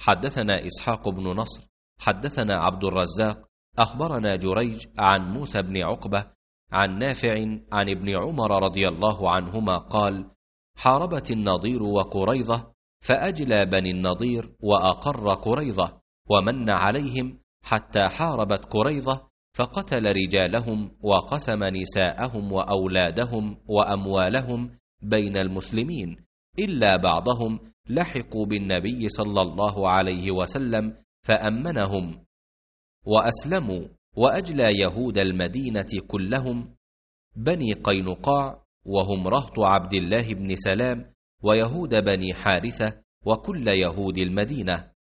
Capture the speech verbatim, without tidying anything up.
حدثنا إسحاق بن نصر حدثنا عبد الرزاق أخبرنا جريج عن موسى بن عقبة عن نافع عن ابن عمر رضي الله عنهما قال: حاربت النضير وقريظة فأجلى بني النضير وأقر قريظة ومن عليهم حتى حاربت قريظة فقتل رجالهم وقسم نساءهم وأولادهم وأموالهم بين المسلمين، إلا بعضهم لحقوا بالنبي صلى الله عليه وسلم فأمنهم وأسلموا، وأجلى يهود المدينة كلهم بني قينقاع وهم رهط عبد الله بن سلام ويهود بني حارثة وكل يهود المدينة.